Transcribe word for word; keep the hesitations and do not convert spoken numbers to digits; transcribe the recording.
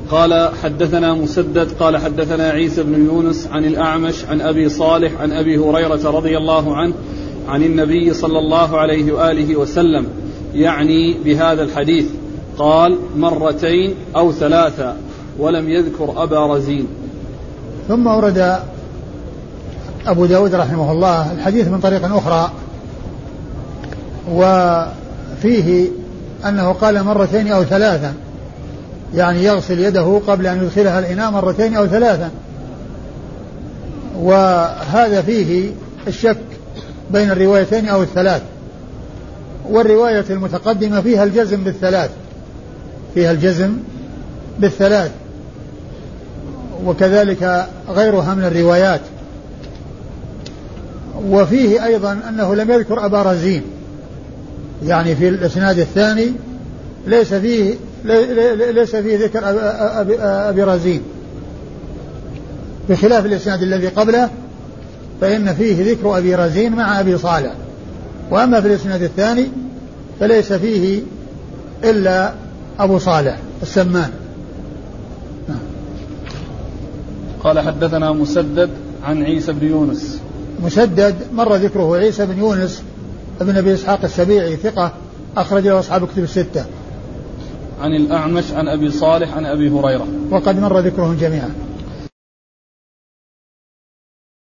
قال حدثنا مسدد قال حدثنا عيسى بن يونس عن الأعمش عن أبي صالح عن أبي هريرة رضي الله عنه عن النبي صلى الله عليه وآله وسلم يعني بهذا الحديث قال مرتين أو ثلاثة ولم يذكر أبا رزين. ثم ورد أبو داود رحمه الله الحديث من طريق أخرى وفيه أنه قال مرتين أو ثلاثة يعني يغسل يده قبل أن يدخلها الإناء مرتين أو ثلاثة, وهذا فيه الشك بين الروايتين أو الثلاث, والرواية المتقدمة فيها الجزم بالثلاث فيها الجزم بالثلاث وكذلك غيرها من الروايات. وفيه أيضا أنه لم يذكر أبا رزين, يعني في الإسناد الثاني ليس فيه ليس فيه ذكر أبي, أبي رزين, بخلاف الإسناد الذي قبله فإن فيه ذكر أبي رزين مع أبي صالح, وأما في الإسناد الثاني فليس فيه إلا أبو صالح السمان. قال حدثنا مسدد عن عيسى بن يونس. مسدد مر ذكره عيسى بن يونس ابن أبي إسحاق السبيعي ثقة أخرج له أصحاب كتب الستة. عن الأعمش عن أبي صالح عن أبي هريرة وقد مر ذكرهم جميعا.